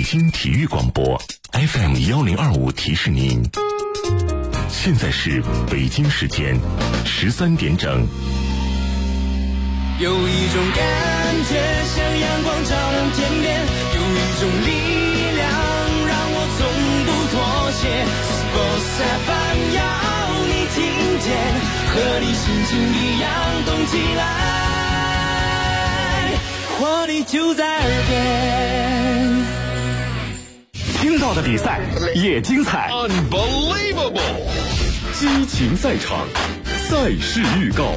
京体育广播 FM1025提示您，现在是北京时间13点整。 有一种感觉像阳光照亮天边，有一种力量让我从不妥协。Sports FM 要你听见，和你心情一样动起来，活力就在耳边。 听到的比赛也精彩 ，Unbelievable！ 激情赛场，赛事预告。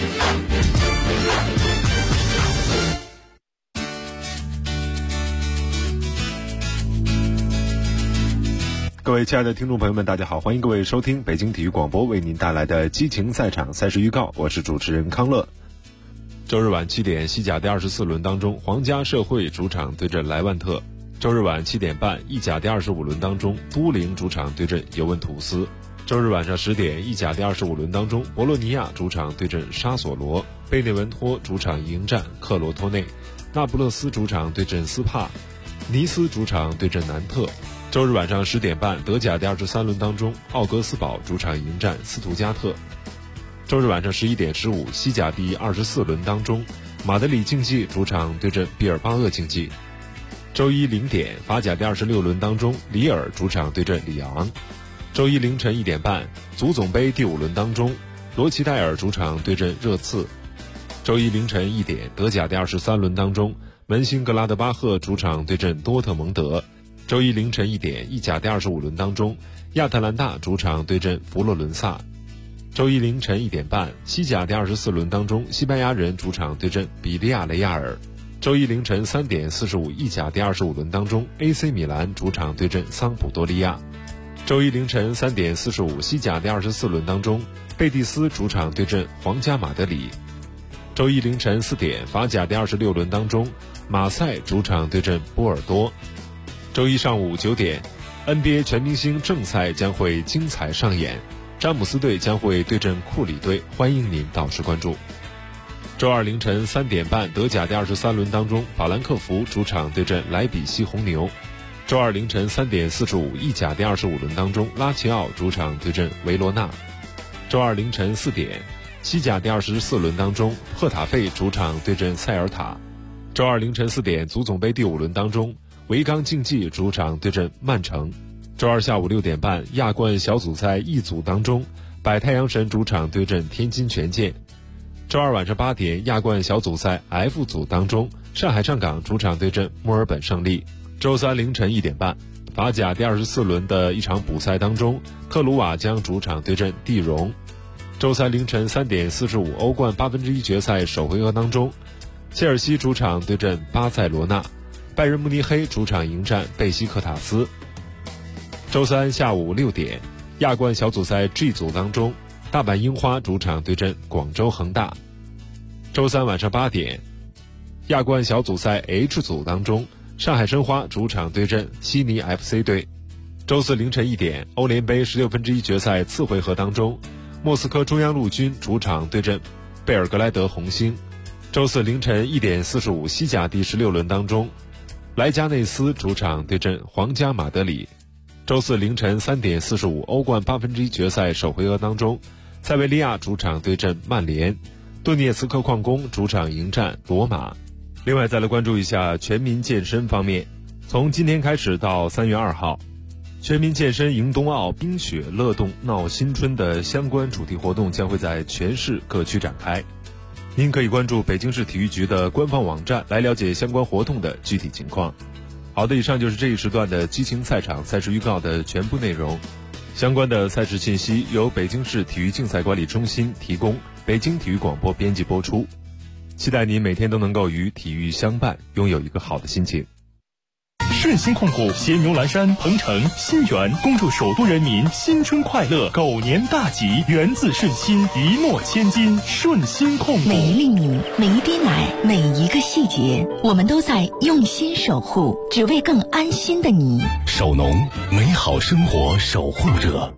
各位亲爱的听众朋友们，大家好，欢迎各位收听北京体育广播为您带来的激情赛场赛事预告，我是主持人康乐。周日晚7点，西甲第24轮当中，皇家社会主场对阵莱万特；周日晚7点半，意甲第25轮当中，都灵主场对阵尤文图斯；周日晚上10点，意甲第25轮当中，博洛尼亚主场对阵沙索罗，贝内文托主场迎战克罗托内，那不勒斯主场对阵斯帕，尼斯主场对阵南特。周日晚上10点半，德甲第23轮当中，奥格斯堡主场迎战斯图加特。周日晚上11点15，西甲第24轮当中，马德里竞技主场对阵毕尔巴鄂竞技。周一0点，法甲第26轮当中，里尔主场对阵里昂。周一凌晨1点半，足总杯第5轮当中，罗齐戴尔主场对阵热刺。周一凌晨1点，德甲第23轮当中，门兴格拉德巴赫主场对阵多特蒙德。周一凌晨1点，意甲第25轮当中，亚特兰大主场对阵佛罗伦萨。周一凌晨1点半，西甲第24轮当中，西班牙人主场对阵比利亚雷亚尔。周一凌晨3点45，意甲第25轮当中， AC 米兰主场对阵桑普多利亚。周一凌晨3点45，西甲第24轮当中，贝蒂斯主场对阵皇家马德里。周一凌晨4点，法甲第26轮当中，马赛主场对阵波尔多。周一上午9点 NBA 全明星正赛将会精彩上演，詹姆斯队将会对阵库里队，欢迎您到时关注。周二凌晨3点半，德甲第23轮当中，法兰克福主场对阵莱比锡红牛。周二凌晨3点45，意甲第25轮当中，拉齐奥主场对阵维罗纳。周二凌晨4点，西甲第24轮当中，赫塔费主场对阵塞尔塔。周二凌晨4点，足总杯第5轮当中，维冈竞技主场对阵曼城。周二下午6点半，亚冠小组赛一组当中，百太阳神主场对阵天津权健。周二晚上8点，亚冠小组赛 F 组当中，上海上港主场对阵墨尔本胜利。周三凌晨1点半，法甲第24轮的一场补赛当中，特鲁瓦将主场对阵蒂荣。周三凌晨3点45，欧冠1/8决赛首回合当中，切尔西主场对阵巴塞罗那，拜仁慕尼黑主场迎战贝西克塔斯。周三下午6点，亚冠小组赛 G 组当中，大阪樱花主场对阵广州恒大。周三晚上8点，亚冠小组赛 H 组当中，上海申花主场对阵悉尼 FC 队。周四凌晨1点，欧联杯16分之一决赛次回合当中，莫斯科中央陆军主场对阵贝尔格莱德红星。周四凌晨1点45，西甲第16轮当中，莱加内斯主场对阵皇家马德里。周四凌晨3点45，欧冠1/8决赛首回合当中，塞维利亚主场对阵曼联，顿涅茨克矿工主场迎战罗马。另外再来关注一下全民健身方面，从今天开始到3月2号，全民健身迎冬奥冰雪乐动闹新春的相关主题活动将会在全市各区展开。您可以关注北京市体育局的官方网站来了解相关活动的具体情况。好的，以上就是这一时段的激情赛场赛事预告的全部内容。相关的赛事信息由北京市体育竞赛管理中心提供，北京体育广播编辑播出。期待您每天都能够与体育相伴，拥有一个好的心情。 顺心控股、携牛栏山、鹏程、新源，恭祝首都人民新春快乐，狗年大吉，源自顺心，一诺千金。顺心控股， 每一粒米，每一滴奶，每一个细节，我们都在用心守护，只为更安心的你。 首农，美好生活守护者。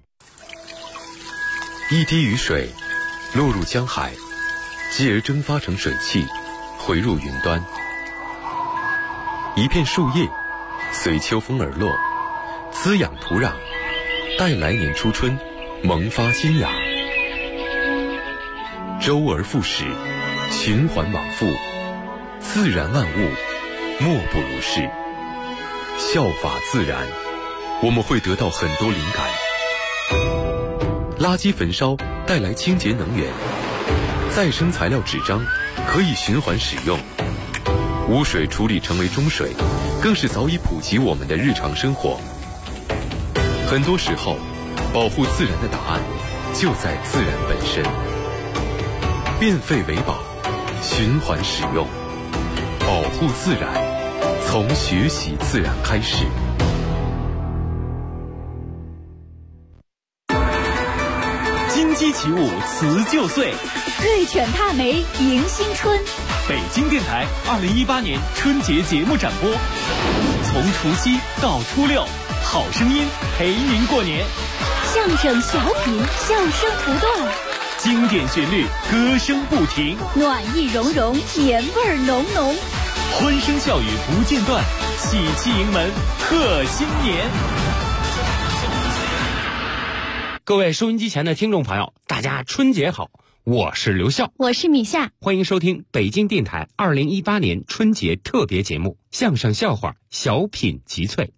一滴雨水落入江海，继而蒸发成水汽，回入云端。一片树叶随秋风而落，滋养土壤，待来年初春萌发新芽。周而复始，循环往复，自然万物莫不如是。效法自然，我们会得到很多灵感。垃圾焚烧带来清洁能源，再生材料纸张可以循环使用，污水处理成为中水，更是早已普及我们的日常生活。很多时候，保护自然的答案就在自然本身。变废为宝，循环使用，保护自然，从学习自然开始。 金鸡起舞辞旧岁， 瑞犬踏梅迎新春。 北京电台2018年春节节目展播，从除夕到初六，好声音陪您过年。 相声小品，笑声不断， 经典旋律，歌声不停， 暖意融融，年味儿浓浓， 欢声笑语不间断，喜气迎门贺新年。各位收音机前的听众朋友，大家春节好，我是刘笑， 我是米夏， 欢迎收听北京电台2018年春节特别节目，相声笑话，小品集萃。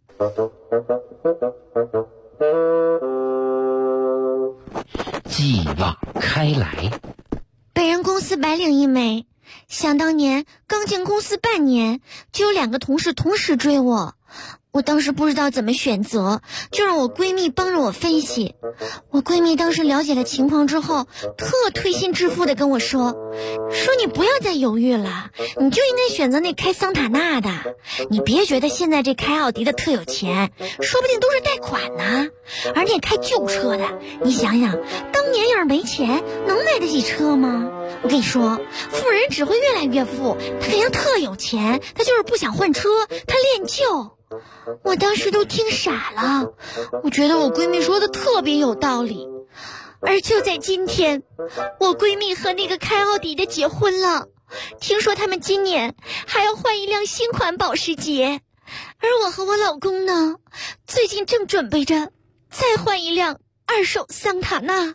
继往开来， 本人公司白领一枚，想当年刚进公司半年，就有2个同事同时追我。我当时不知道怎么选择，就让我闺蜜帮着我分析。我闺蜜当时了解了情况之后，特推心置腹的跟我说你不要再犹豫了，你就应该选择那开桑塔纳的。你别觉得现在这开奥迪的特有钱，说不定都是贷款呢。而那开旧车的，你想想，当年要是没钱，能买得起车吗？我跟你说，富人只会越来越富，他肯定特有钱，他就是不想换车，他恋旧。我当时都听傻了，我觉得我闺蜜说的特别有道理。而就在今天，我闺蜜和那个开奥迪的结婚了，听说他们今年还要换一辆新款保时捷，而我和我老公呢，最近正准备着再换一辆2手桑塔纳。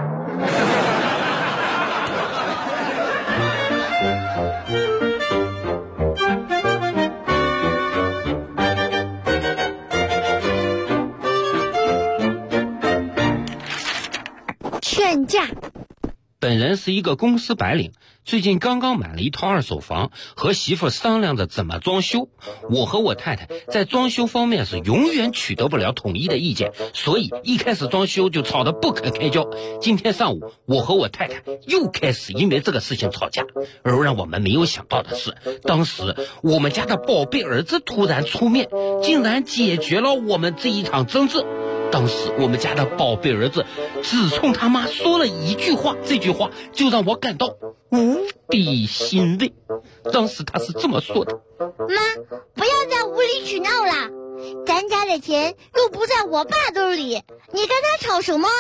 劝架。 本人是一个公司白领，最近刚刚买了一套2手房，和媳妇商量着怎么装修。我和我太太在装修方面是永远取得不了统一的意见，所以一开始装修就吵得不可开交。今天上午，我和我太太又开始因为这个事情吵架，而让我们没有想到的是，当时我们家的宝贝儿子突然出面，竟然解决了我们这一场争执。当时我们家的宝贝儿子只冲他妈说了一句话，这句话就让我感到无比欣慰。当时他是这么说的： 妈，不要再无理取闹了，咱家的钱又不在我爸兜里，你跟他吵什么？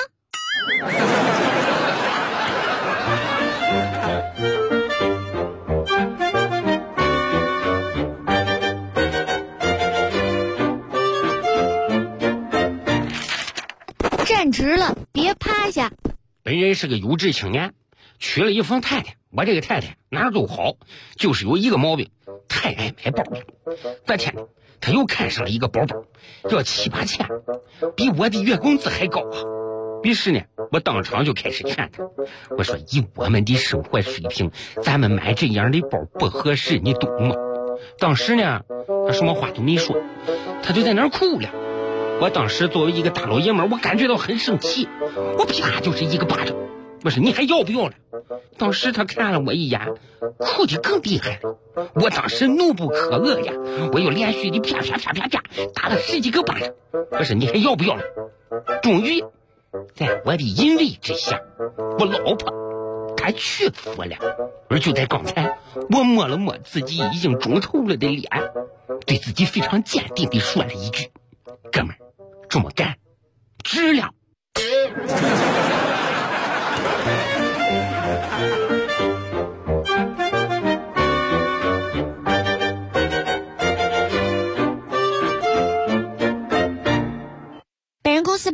站直了，别趴下。 本人是个有志青年，娶了一房太太。我这个太太哪儿都好，就是有一个毛病，太爱买包。这天她又看上了一个包包，要7、8千，比我的月工资还高啊。于是呢，我当场就开始劝她，我说以我们的生活水平，咱们买这样的包不合适，你懂吗？当时呢，她什么话都没说，她就在那儿哭了。我当时作为一个大老爷们儿，我感觉到很生气，我啪就是一个巴掌。我说你还要不要了？当时他看了我一眼，哭得更厉害了。我当时怒不可遏呀，我又连续的啪啪啪啪啪打了10几个巴掌。我说你还要不要了？终于在我的淫威之下，我老婆她屈服了。而就在刚才，我摸了摸自己已经肿透了的脸，对自己非常坚定地说了一句：哥们儿，这么干值了。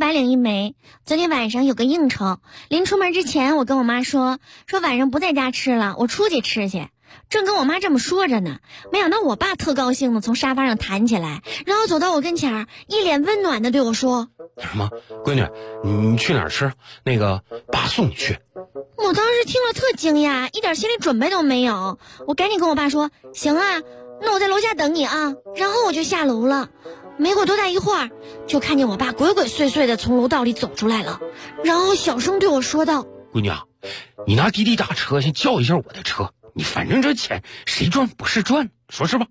白领一枚，昨天晚上有个应酬，临出门之前我跟我妈说晚上不在家吃了，我出去吃去。正跟我妈这么说着呢，没想到我爸特高兴的从沙发上弹起来，然后走到我跟前，一脸温暖的对我说： 什么？闺女，你去哪儿吃？那个爸送你去。 我当时听了特惊讶，一点心理准备都没有。我赶紧跟我爸说：行啊，那我在楼下等你啊。然后我就下楼了。没过多大一会儿，就看见我爸鬼鬼祟祟的从楼道里走出来了，然后小声对我说道： 闺女啊，你拿滴滴打车先叫一下我的车，你反正这钱谁赚不是赚，说是吧？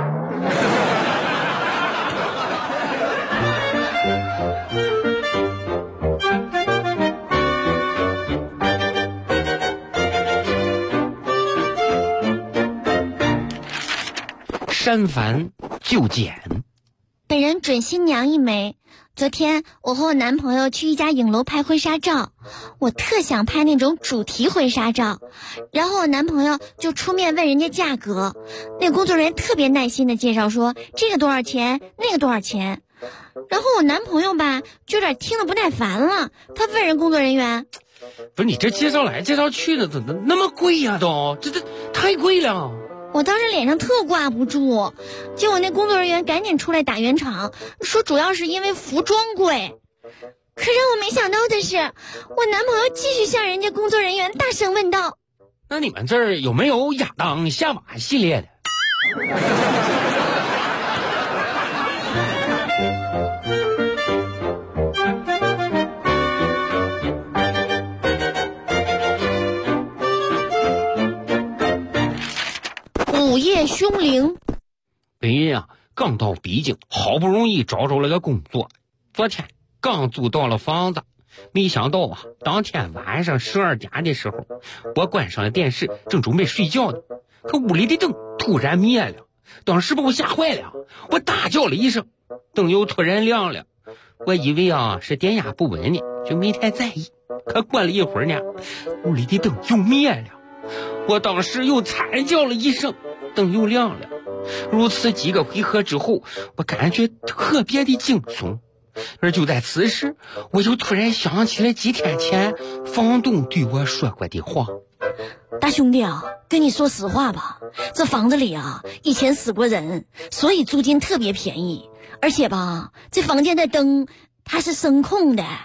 删繁就简。 本人准新娘一枚。昨天我和我男朋友去一家影楼拍婚纱照，我特想拍那种主题婚纱照，然后我男朋友就出面问人家价格，那工作人员特别耐心的介绍说这个多少钱，那个多少钱，然后我男朋友吧就有点听得不耐烦了，他问人工作人员： 不是你这介绍来介绍去的怎么那么贵呀？这太贵了。 我当时脸上特挂不住，结果那工作人员赶紧出来打圆场，说主要是因为服装贵。可让我没想到的是，我男朋友继续向人家工作人员大声问道： 那你们这儿有没有亚当夏娃系列的？ 午夜凶铃。 本人啊，刚到北京，好不容易找着了个工作。昨天刚租到了房子，没想到啊，当天晚上12点的时候，我关上了电视，正准备睡觉呢，可屋里的灯突然灭了，当时把我吓坏了，我大叫了一声，灯又突然亮了。我以为啊是电压不稳呢，就没太在意。可过了一会儿呢，屋里的灯又灭了，我当时又惨叫了一声，灯又亮了。如此几个回合之后，我感觉特别的惊悚。而就在此时，我就突然想起了几天前房东对我说过的话： 大兄弟啊，跟你说实话吧，这房子里啊以前死过人，所以租金特别便宜，而且吧这房间的灯它是声控的。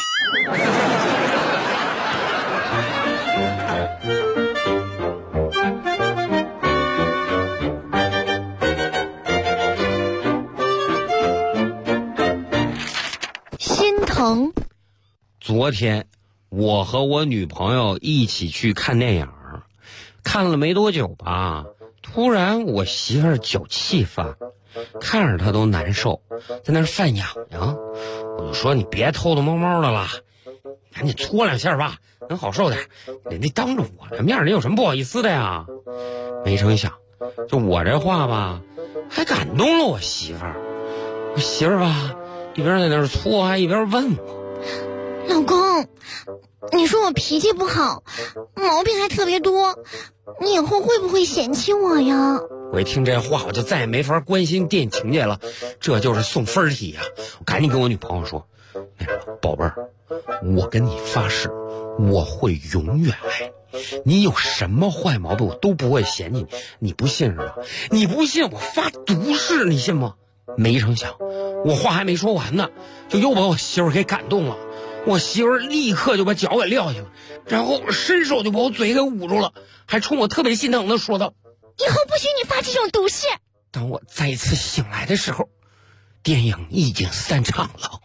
心疼。 昨天我和我女朋友一起去看电影，看了没多久吧，突然我媳妇儿脚气发，看着她都难受，在那儿犯痒痒。我就说你别偷偷摸摸的了，赶紧搓两下吧，能好受点。你当着我的面，你有什么不好意思的呀？没成想，就我这话吧，还感动了我媳妇儿。我媳妇儿吧，一边在那儿搓，还一边问我： 老公，你说我脾气不好，毛病还特别多，你以后会不会嫌弃我呀？ 我一听这话，我就再也没法关心电影情节了，这就是送分题呀！我赶紧跟我女朋友说：那个宝贝儿，我跟你发誓，我会永远爱你，有什么坏毛病我都不会嫌弃你。你不信是吧？你不信我发毒誓，你信吗？没成想，我话还没说完呢，就又把我媳妇儿给感动了。我媳妇儿立刻就把脚给撂下了，然后伸手就把我嘴给捂住了，还冲我特别心疼的说道： 以后不许你发这种毒誓。 当我再一次醒来的时候，电影已经散场了。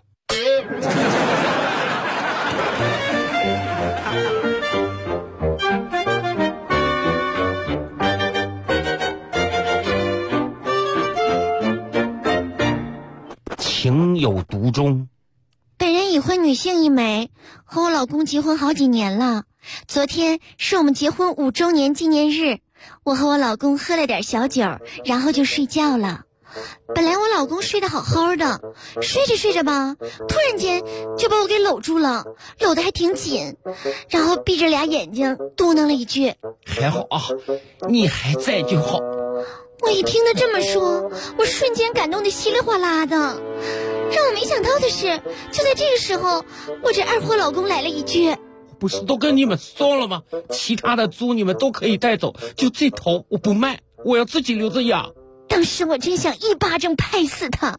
情有独钟。 本人已婚女性一枚，和我老公结婚好几年了。昨天是我们结婚5周年纪念日，我和我老公喝了点小酒，然后就睡觉了。本来我老公睡得好好的，睡着睡着吧，突然间就把我给搂住了，搂得还挺紧，然后闭着俩眼睛嘟囔了一句： 还好啊，你还在就好。 我一听他这么说，我瞬间感动得稀里哗啦的， 让我没想到的是，就在这个时候，我这二货老公来了一句： 不是都跟你们说了吗？其他的猪你们都可以带走，就这头我不卖，我要自己留着养。 当时我真想一巴掌拍死他。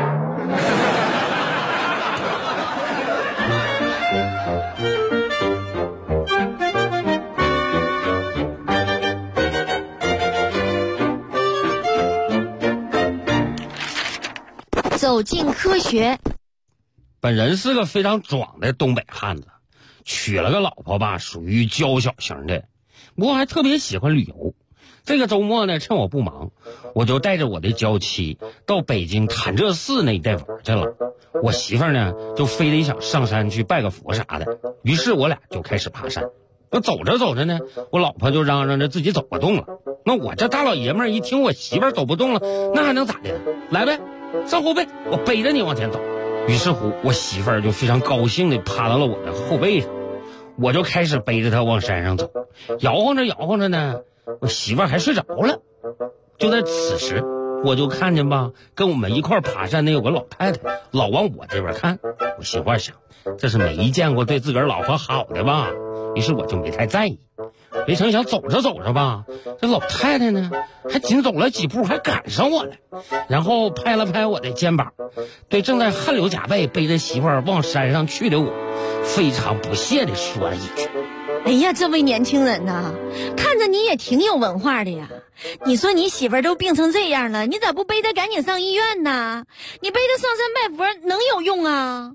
走进科学。 本人是个非常壮的东北汉子，娶了个老婆吧，属于娇小型的，不过还特别喜欢旅游。这个周末呢，趁我不忙，我就带着我的娇妻到北京潭柘寺那一带玩去了。我媳妇儿呢，就非得想上山去拜个佛啥的，于是我俩就开始爬山。那走着走着呢，我老婆就嚷嚷着自己走不动了。那我这大老爷们儿一听我媳妇儿走不动了，那还能咋的？来呗，上后背，我背着你往前走。于是乎，我媳妇儿就非常高兴地趴到了我的后背上，我就开始背着她往山上走，摇晃着摇晃着呢，我媳妇儿还睡着了。就在此时，我就看见吧，跟我们一块爬山的有个老太太，老往我这边看。我心话想，这是没见过对自个儿老婆好的吧？于是我就没太在意。没成想走着走着吧，这老太太呢，还仅走了几步，还赶上我了，然后拍了拍我的肩膀，对正在汗流浃背背着媳妇儿往山上去的我，非常不屑地说了一句： 哎呀，这位年轻人呐，看着你也挺有文化的呀。你说你媳妇儿都病成这样了，你咋不背她赶紧上医院呢？你背她上山拜佛能有用啊？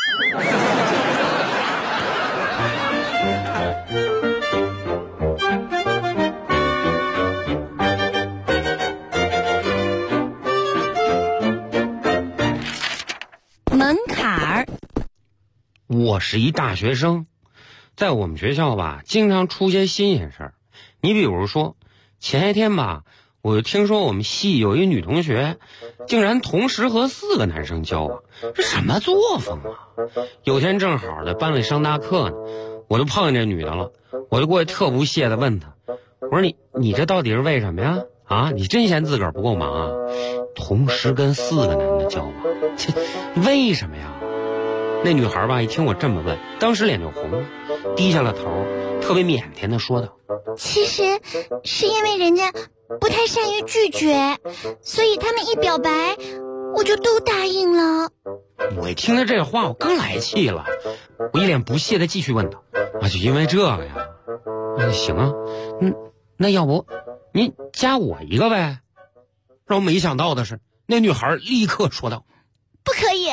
门槛儿。 我是一大学生，在我们学校吧，经常出些新鲜事儿。你比如说，前一天吧，我就听说我们系有一女同学，竟然同时和4个男生交往，这什么作风啊？有天正好在班里上大课呢，我就碰见这女的了，我就过去特不屑地问她，我说你这到底是为什么呀？啊，你真嫌自个儿不够忙啊？同时跟4个男的交往，这为什么呀？那女孩吧，一听我这么问，当时脸就红了，低下了头，特别腼腆地说道： 其实是因为人家不太善于拒绝，所以他们一表白我就都答应了。 我一听到这话，我更来气了，我一脸不屑地继续问道：啊，就因为这个呀？行啊，那要不您加我一个呗？让我没想到的是，那女孩立刻说道： 不可以。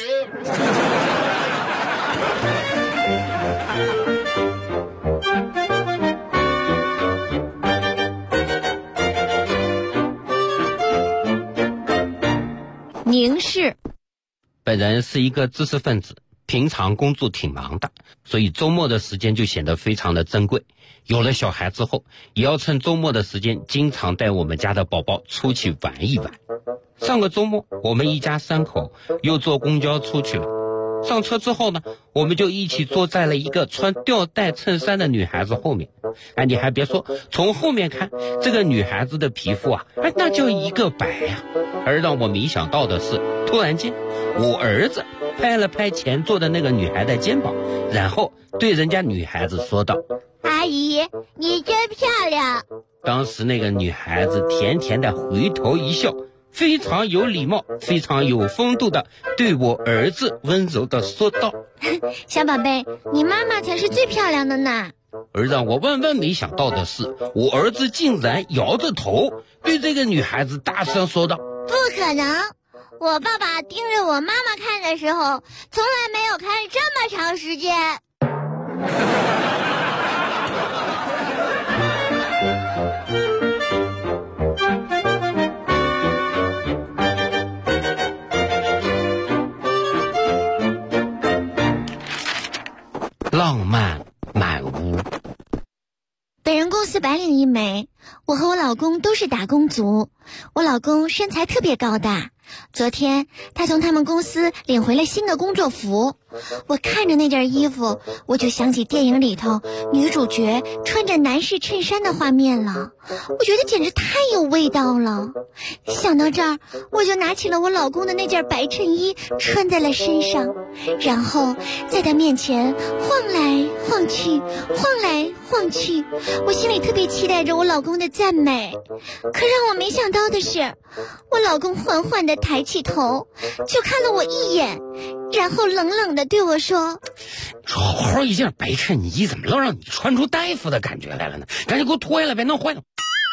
凝视。 本人是一个知识分子，平常工作挺忙的，所以周末的时间就显得非常的珍贵。有了小孩之后，也要趁周末的时间经常带我们家的宝宝出去玩一玩。上个周末我们一家3口又坐公交出去了，上车之后呢，我们就一起坐在了一个穿吊带衬衫的女孩子后面。哎，你还别说，从后面看这个女孩子的皮肤啊，那就一个白呀。而让我没想到的是，突然间我儿子拍了拍前座的那个女孩的肩膀，然后对人家女孩子说道： 阿姨，你真漂亮。 当时那个女孩子甜甜的回头一笑，非常有礼貌，非常有风度的对我儿子温柔的说道： 小宝贝，你妈妈才是最漂亮的呢。 而让我万万没想到的是，我儿子竟然摇着头对这个女孩子大声说道： 不可能，我爸爸盯着我妈妈看的时候，从来没有看这么长时间。 浪漫满屋。 本人公司白领一枚，我和我老公都是打工族。我老公身材特别高大， 昨天他从他们公司领回了新的工作服，我看着那件衣服，我就想起电影里头女主角穿着男士衬衫的画面了，我觉得简直太有味道了。想到这儿，我就拿起了我老公的那件白衬衣穿在了身上，然后在他面前晃来晃去，晃来晃去，我心里特别期待着我老公的赞美。可让我没想到的是，我老公缓缓地抬起头，就看了我一眼，然后冷冷地对我说： 好好一件白衬衣，怎么能让你穿出大夫的感觉来了呢？赶紧给我脱下来，别弄坏了。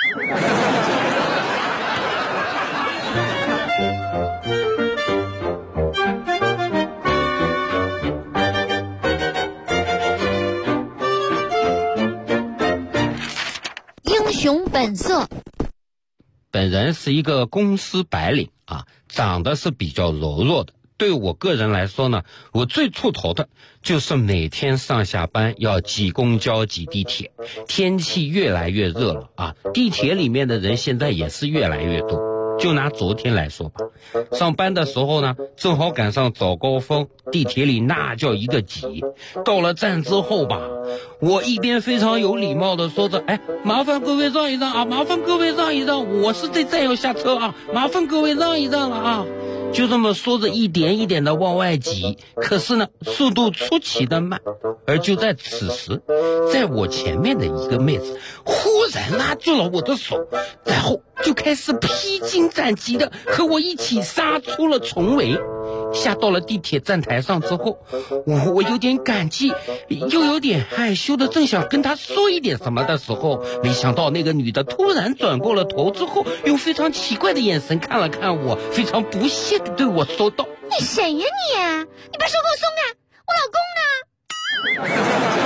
英雄本色。 本人是一个公司白领啊，长得是比较柔弱的。对我个人来说呢，我最怵头的就是每天上下班要挤公交挤地铁，天气越来越热了啊，地铁里面的人现在也是越来越多。就拿昨天来说吧，上班的时候呢，正好赶上早高峰，地铁里那叫一个挤。到了站之后吧，我一边非常有礼貌的说着：哎，麻烦各位让一让啊，麻烦各位让一让，我是这站要下车啊，麻烦各位让一让了啊。就这么说着，一点一点的往外挤，可是呢，速度出奇的慢。而就在此时，在我前面的一个妹子忽然拉住了我的手，然后就开始披荆斩棘的和我一起杀出了重围。下到了地铁站台上之后，我有点感激又有点害羞的正想跟她说一点什么的时候，没想到那个女的突然转过了头之后，用非常奇怪的眼神看了看我，非常不屑的对我说道： 你谁呀你？你把手给我松开，我老公呢？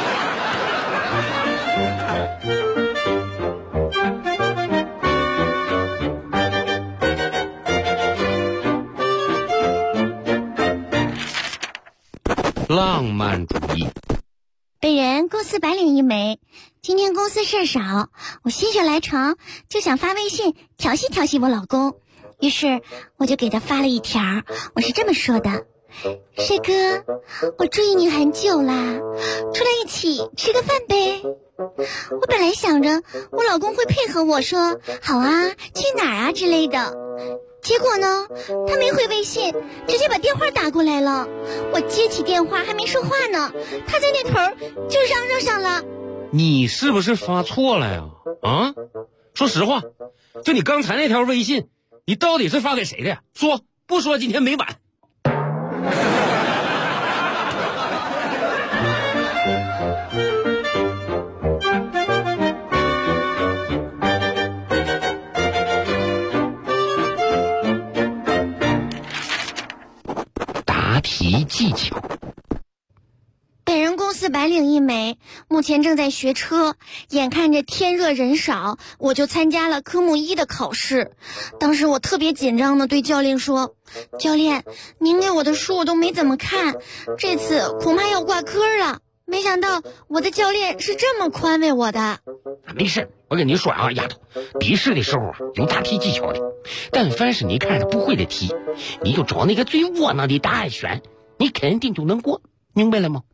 浪漫主义。 本人公司白领一枚，今天公司事少，我心血来潮就想发微信调戏调戏我老公，于是我就给他发了一条，我是这么说的：帅哥，我注意你很久啦，出来一起吃个饭呗。我本来想着我老公会配合我说好啊，去哪儿啊之类的，结果呢，他没回微信，直接把电话打过来了。我接起电话还没说话呢，他在那头就嚷嚷上了： 你是不是发错了呀？啊，说实话，就你刚才那条微信，你到底是发给谁的呀？说，不说今天没完。答题技巧。 本人公司白领一枚，目前正在学车，眼看着天热人少，我就参加了科目1的考试。当时我特别紧张的对教练说：教练，您给我的书我都没怎么看，这次恐怕要挂科了。没想到我的教练是这么宽慰我的。 没事，我跟你说啊，丫头，笔试的时候啊有答题技巧的，但凡是你看着不会的题，你就找那个最窝囊的答案选，你肯定就能过，明白了吗？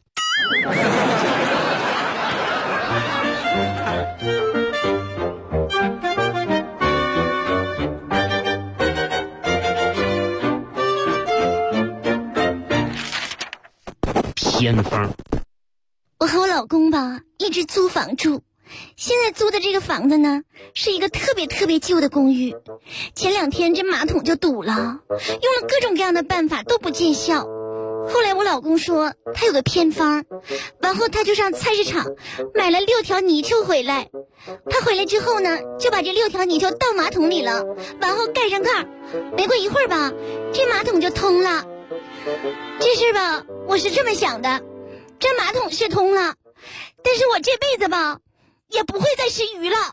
偏方。 我和我老公吧一直租房住，现在租的这个房子呢是一个特别特别旧的公寓。前2天这马桶就堵了，用了各种各样的办法都不见效。后来我老公说他有个偏方，然后他就上菜市场买了6条泥鳅回来。他回来之后呢，就把这6条泥鳅倒马桶里了，然后盖上盖。没过一会儿吧，这马桶就通了。这事吧，我是这么想的，这马桶是通了，但是我这辈子吧，也不会再吃鱼了。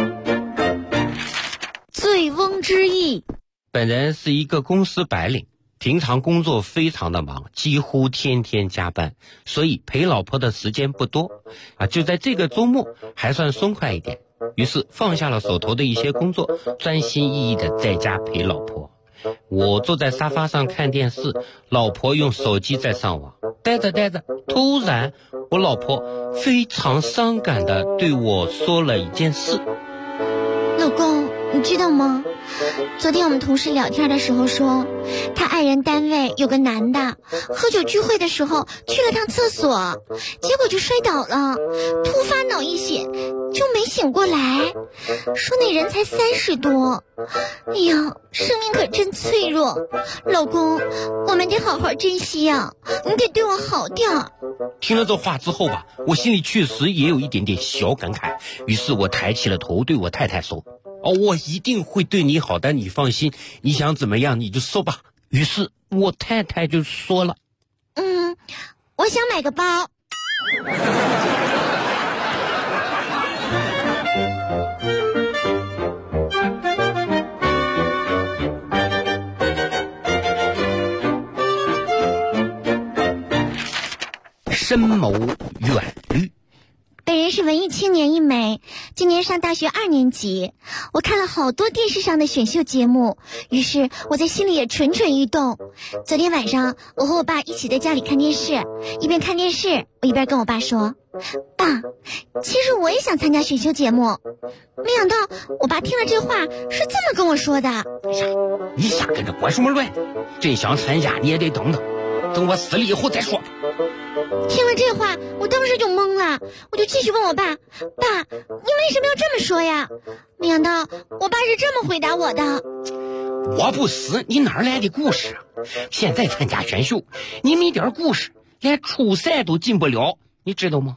醉翁之意。 本人是一个公司白领， 平常工作非常的忙，几乎天天加班，所以陪老婆的时间不多啊。就在这个周末还算松快一点，于是放下了手头的一些工作，专心一意的在家陪老婆。我坐在沙发上看电视，老婆用手机在上网，待着，突然我老婆非常伤感的对我说了一件事。 老公，你知道吗？昨天我们同事聊天的时候说，他爱人单位有个男的喝酒聚会的时候去了趟厕所，结果就摔倒了，突发脑溢血就没醒过来，说那人才30多。哎呀，生命可真脆弱，老公，我们得好好珍惜呀，你得对我好点儿。 听了这话之后吧，我心里确实也有一点点小感慨，于是我抬起了头对我太太说，我一定会对你好的，你放心，你想怎么样你就说吧。于是我太太就说了， 我想买个包。 深谋远虑。 本人是文艺青年一枚，今年上大学2年级。我看了好多电视上的选秀节目，于是我在心里也蠢蠢欲动。昨天晚上我和我爸一起在家里看电视，一边看电视我一边跟我爸说，爸，其实我也想参加选秀节目。没想到我爸听了这话是这么跟我说的， 你瞎跟着管什么乱，真想参加你也得等我死了以后再说。 听了这话我当时就懵了，我就继续问我爸，爸，你为什么要这么说呀？没想到我爸是这么回答我的， 我不死你哪来的故事啊？现在参加选秀你没点故事连初赛都进不了，你知道吗？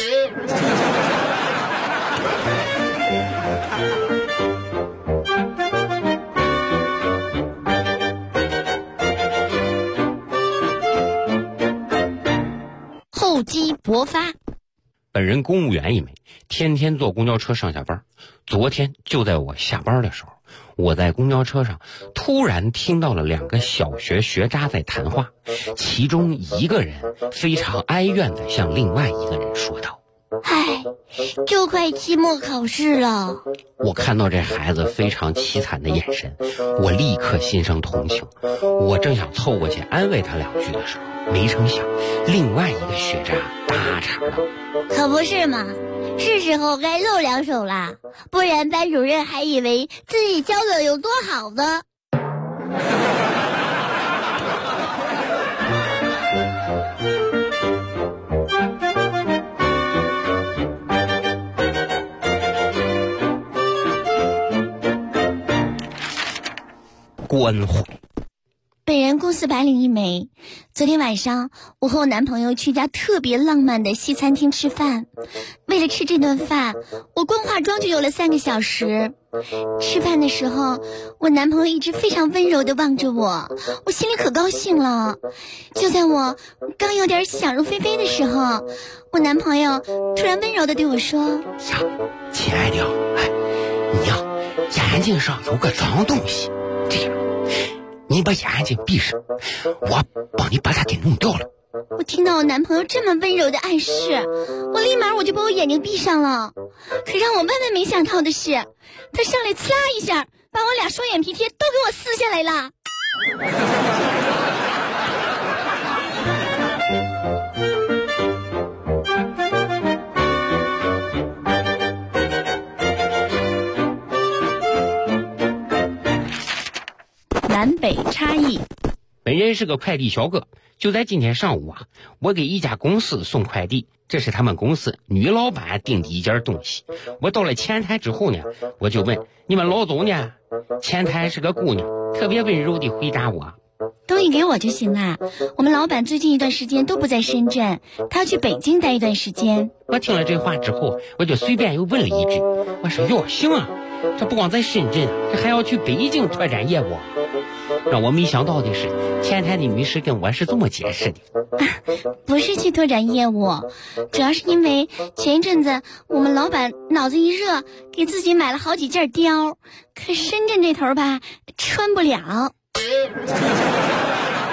厚积薄发。 本人公务员一枚，天天坐公交车上下班。昨天就在我下班的时候，我在公交车上突然听到了2个小学学渣在谈话，其中一个人非常哀怨地向另外一个人说道， 唉，就快期末考试了。 我看到这孩子非常凄惨的眼神，我立刻心生同情。我正想凑过去安慰他2句的时候，没成想另外一个学渣大岔道， 可不是嘛，是时候该露2手啦，不然班主任还以为自己教的有多好呢。 关怀。 本人公司白领一枚，昨天晚上我和我男朋友去一家特别浪漫的西餐厅吃饭。为了吃这顿饭，我光化妆就有了3个小时。吃饭的时候，我男朋友一直非常温柔地望着我，我心里可高兴了。就在我刚有点想入非非的时候，我男朋友突然温柔地对我说， 呀，亲爱的，你呀，眼睛上有个脏东西，这样你把眼睛闭上，我帮你把它给弄掉了。 我听到我男朋友这么温柔的暗示，我立马就把我眼睛闭上了。可让我万万没想到的是，他上来呲啦一下把我俩双眼皮贴都给我撕下来了。 南北差异。 本人是个快递小哥，就在今天上午我给一家公司送快递，这是他们公司女老板订的一件东西。我到了前台之后呢，我就问你们老总呢？前台是个姑娘，特别温柔地回答我， 东西给我就行了，我们老板最近一段时间都不在深圳，他要去北京待一段时间。 我听了这话之后，我就随便又问了一句，我说哟，行啊，这不光在深圳，这还要去北京拓展业务。让我没想到的是，前台的女士跟我是这么解释的， 不是去拓展业务，主要是因为前一阵子我们老板脑子一热，给自己买了好几件貂，可深圳这头吧穿不了。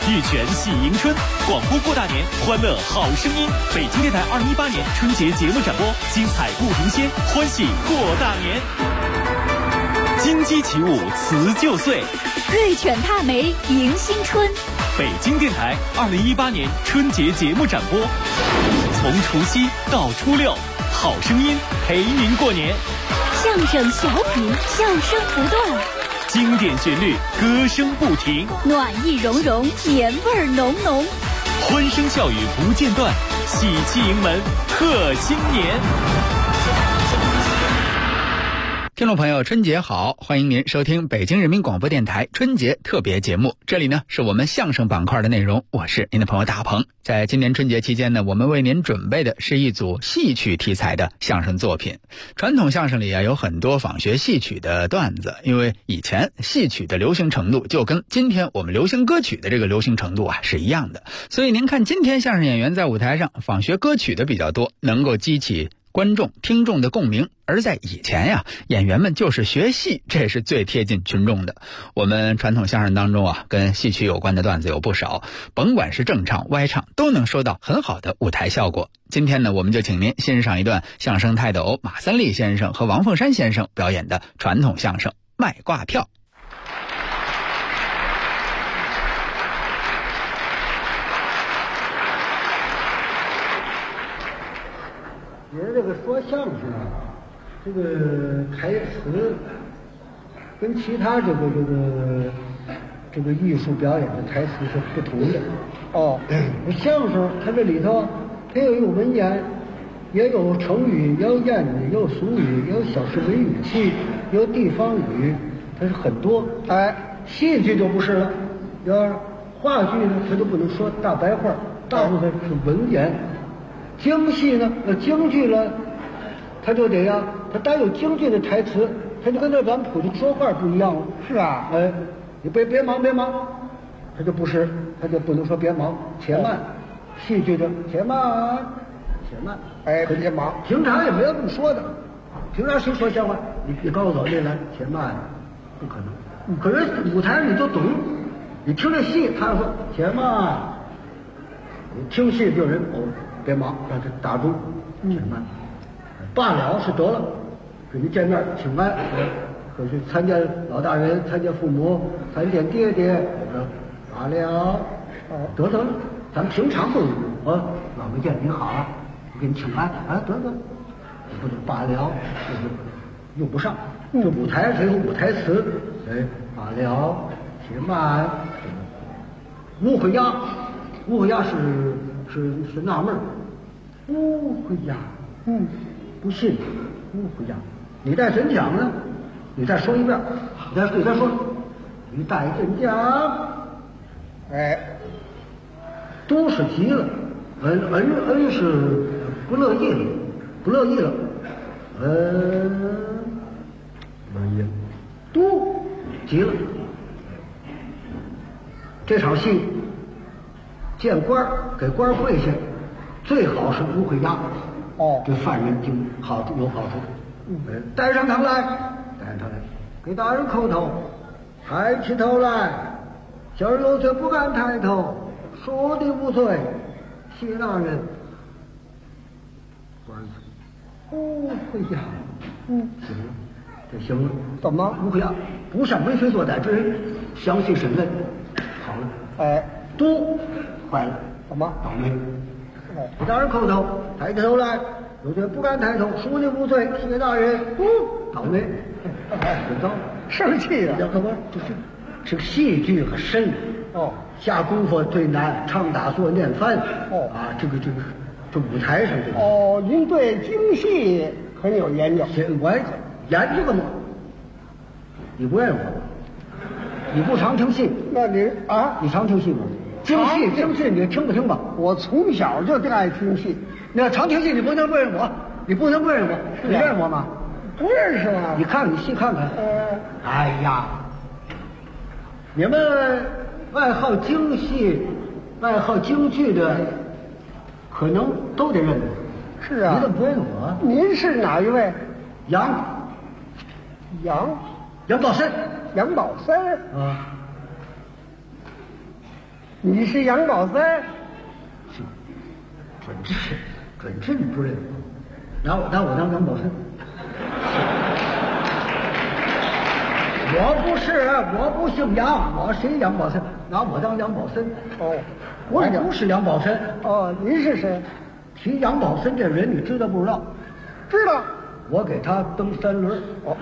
玉泉喜迎春，广播过大年，欢乐好声音。北京电台2018年春节节目展播，精彩不停歇，欢喜过大年。金鸡起舞辞旧岁， 瑞犬踏梅迎新春。 北京电台2018年春节节目展播，从除夕到初六，好声音陪您过年。 相声小品，笑声不断， 经典旋律，歌声不停， 暖意融融，年味儿浓浓， 欢声笑语不间断，喜气迎门贺新年。 听众朋友，春节好，欢迎您收听北京人民广播电台春节特别节目。这里呢是我们相声板块的内容，我是您的朋友大鹏。在今年春节期间呢，我们为您准备的是一组戏曲题材的相声作品。传统相声里有很多仿学戏曲的段子，因为以前戏曲的流行程度就跟今天我们流行歌曲的这个流行程度是一样的，所以您看今天相声演员在舞台上仿学歌曲的比较多，能够激起观众听众的共鸣。而在以前演员们就是学戏，这是最贴近群众的。我们传统相声当中跟戏曲有关的段子有不少，甭管是正唱歪唱，都能收到很好的舞台效果。今天呢，我们就请您欣赏一段相声泰斗马三立先生和王凤山先生表演的传统相声《卖挂票》。 觉得这个说相声这个台词跟其他这个艺术表演的台词是不同的。相声它这里头它也有文言，也有成语，也有谚语，也有俗语，也有小市民语气，也有地方语，它是很多。戏剧就不是了，要是话剧呢，它就不能说大白话，大部分是文言。京戏呢，京剧了，它就得它带有京剧的台词，它就跟咱们普通说话不一样了。是啊，你别忙，它就不是，它就不能说别忙，且慢。戏剧的且慢，别忙。平常也没有这么说的，平常谁说相声，你告诉我这来且慢，不可能。可是舞台上你就懂，你听这戏，他说且慢，你听戏就人别忙，让他打住，请安。罢了是得了，跟你见面请安，可是参见老大人，参见父母，参见爹爹，我说罢了，得了，咱们平常不老没见您好啊，我给你请安得，不能罢了，用不上。这舞台上有舞台词，罢了，且慢。误会呀是纳闷，误会呀，不信，误会呀。你再怎讲呢？你再说一遍，你再说，你再怎讲，都是急了，恩是不乐意了，都急了。这场戏见官给官跪下，最好是不会压，对犯人就有好处。带上堂来，给大人叩头，抬起头来，小人有罪不敢抬头，说的无罪，谢大人。官子，会压，行了，这行了，怎么不会压？不善为非作歹之人，详细审问，好了，都坏了，怎么倒霉？给大人叩头，抬起头来，有罪不敢抬头，说的无罪，谢大人。倒霉，很高，生气了。要可不，这个戏剧很深下功夫最难，唱打坐念翻这舞台上您对京戏很有研究。我研究过吗？你不认识我？你不常听戏？那你常听戏吗？京戏你听不听吧？我从小就爱听戏。你要常听戏，你不能不认识我，你不能不认识我，你认识我吗？不认识啊！你看你戏看看。哎呀，你们爱好京戏、爱好京剧的，可能都得认识。是啊。你怎么不认识我？您是哪一位？杨宝森。杨宝森啊。 你是杨宝三？准是你不认。拿我当杨宝森。我不姓杨，我谁杨宝森？拿我当杨宝森。哦，我不是杨宝森。哦，您是谁？提杨宝森这人，你知道不知道？知道。我给他蹬三轮。哦。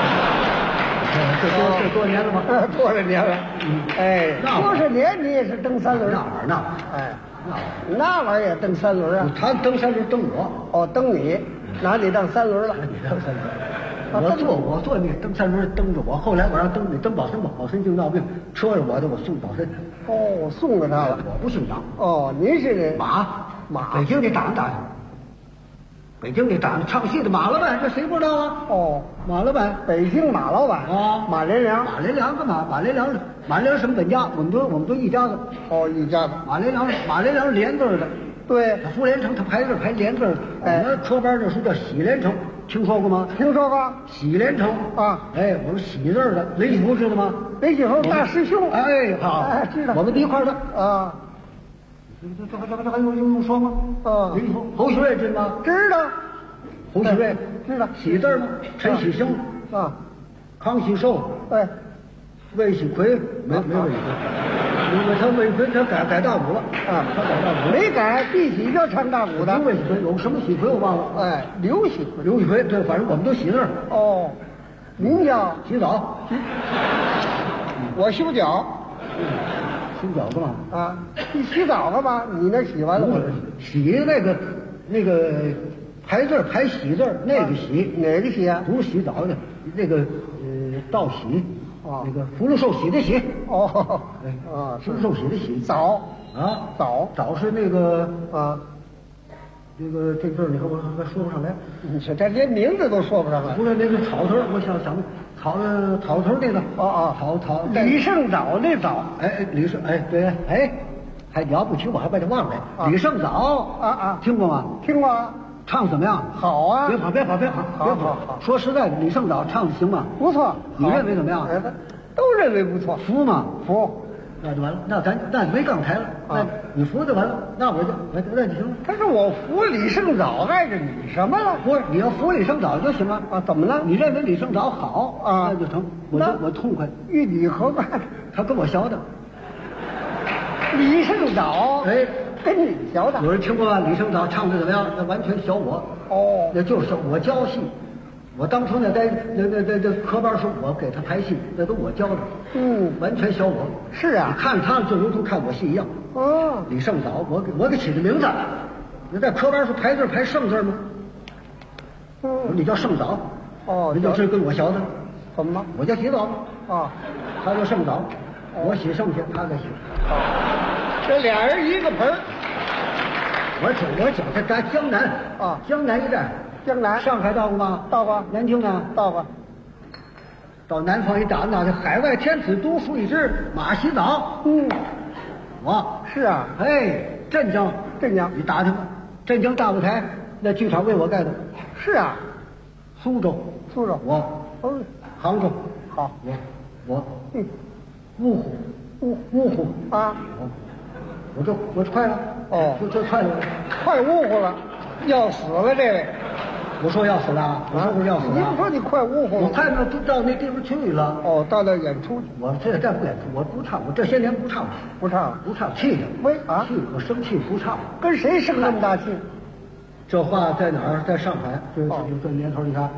这多年了吗？多少年了？哎，多少年你也是蹬三轮？那玩意儿，哎，那玩意儿也蹬三轮啊？他蹬三轮蹬我。哦，蹬你，拿你当三轮了。你蹬三轮。我坐你蹬三轮蹬着我，后来我让蹬你蹬宝森吧，宝森就闹病，车着我的我送宝森。哦，送了他了。我不姓杨。哦，您是马，北京的打听。北京的打唱戏的马老板，这谁不知道啊？哦，马老板，北京马老板啊，马连良。马连良干嘛？马连良什么本家？我们都一家子。哦，一家子。马连良是连字的。对，他福连城，他排字排连字。哎，我们科班那时候叫喜连城，听说过吗？听说过。喜连城啊，哎，我们喜字的，雷喜福知道吗？雷喜福大师兄。哎，好，哎，知道。我们一块的啊。这还用说吗？啊，侯喜瑞知道吗？知道。侯喜瑞知道。喜字吗？陈喜生啊，康喜寿，哎，魏喜奎没魏喜奎，因为他魏喜奎他改大鼓了啊，他改大鼓没改，必喜就唱大鼓的。魏喜奎有什么喜奎我忘了，哎，刘喜奎对，反正我们都喜字。哦，您叫洗澡，我修脚。洗澡干嘛？啊，你洗澡干嘛？你那洗完了，洗那个排字排喜字，那个洗哪个洗啊？不是洗澡的，那个道喜啊，那个福禄寿喜的喜。哦，啊，福禄寿喜的喜。澡啊，澡是那个啊，这字你看我还说不上来，你这连名字都说不上来。不是那个草头，我想草头那个草李胜藻那藻，哎李胜哎对哎，还了不起，我还把它忘了。李胜藻啊，听过吗？听过啊。唱怎么样？好啊！别跑！好。说实在的，李胜藻唱的行吗？不错。你认为怎么样？都认为不错。服吗？服。那就完了，那没杠台了。那你服就完了，那我就那就行了。但是我服李胜藻碍着你什么了？不是，你要服李胜藻就行了啊？怎么了？你认为李胜藻好啊？那就成，我痛快。与你何干？他跟我学的。李胜藻哎，跟你学的。有人听过李胜藻唱的怎么样？那完全学我。哦，那就是我教戏。我当初在科班时候，我给他排戏，那都我教的，完全学我。是啊，你看他就如同看我戏一样。哦，李胜藻，我给起的名字，你在科班时候排字排胜字吗？你叫胜藻，哦，你就是跟我学的。怎么了？我叫洗澡啊，他叫胜藻，我洗剩下，他在洗。这俩人一个盆儿。我讲他江南啊，江南一带。江南，上海到过吗？到过。南京呢？到过。到南方一打那就海外天子独树一帜，马洗澡。我是啊。哎，镇江，你打听吧。镇江大舞台那剧场为我盖的。是啊。苏州，我。杭州，好，我。芜湖啊。我快了。哦，就快了，快芜湖了。要死了，这位！我说要死了，我说不是要死了。您说你快芜湖了，我快到那地方去了。哦，到那演出去。我现在不演出，我不唱，我这些年不唱，气的。气，我生气不唱。跟谁生那么大气？这话在哪儿？在上海。就这年头，你看